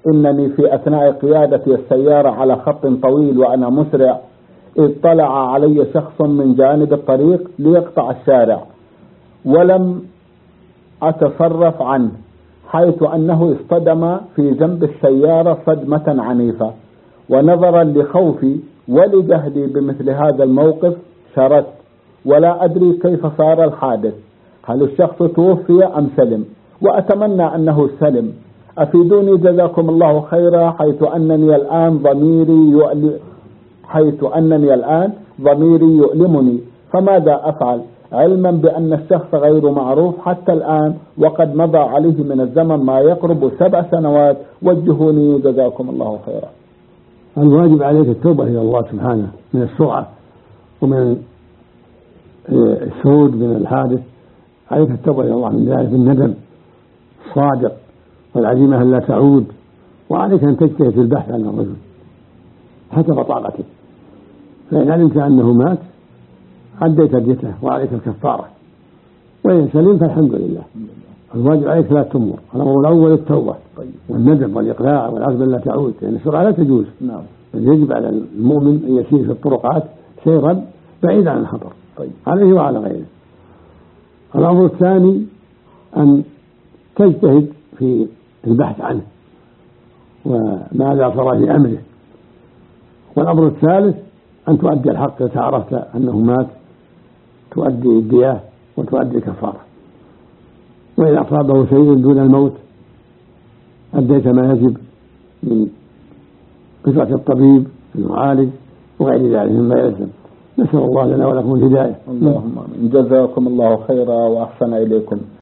إنني في أثناء قيادتي السيارة على خط طويل وأنا مسرع إذ طلع علي شخص من جانب الطريق ليقطع الشارع، ولم أتصرف عنه، حيث أنه اصطدم في جنب السيارة صدمة عنيفة، ونظرا لخوفي ولجهدي بمثل هذا الموقف شردت، ولا أدري كيف صار الحادث، هل الشخص توفي أم سلم؟ وأتمنى أنه سلم، أفيدوني جزاكم الله خيرا، حيث أنني الآن ضميري يؤلمني، فماذا أفعل علما بأن الشخص غير معروف حتى الآن، وقد مضى عليه من الزمن ما يقرب 7 سنوات، وجهوني جزاكم الله خيرا. الواجب عليك التوبة إلى الله سبحانه من السرعة ومن الشهود من الحادث، عليك التوبة إلى الله من ذلك بالندم الصادق والعزيمة أن لا تعود، وعليك أن تجتهد في البحث عن الرجل حسب طاقتك، فإن علمت أنه مات أديت ديته وعليك الكفارة، وإن سلم فالحمد لله. الواجب عليك 3 أمور: الأمر الأول التوبة والندم والإقلاع والعزم أن لا تعود، لأن السرعة لا تجوز. يجب على المؤمن أن يسير في الطرقات سيرا بعيدا عن الخطر عليه وعلى غيره. الأمر الثاني أن تجتهد في البحث عنه وماذا صار في أمره. والأمر الثالث أن تؤدي الحق إذا عرفت أنه مات، تؤدي الدية وتؤدي الكفارة. وإذا أصابه شيء دون الموت أديت ما يجب من قصة الطبيب المعالج وغير ذلك مما يلزم. نسأل الله لنا ولكم الهداية. اللهم جزاكم الله خيرا وأحسن إليكم.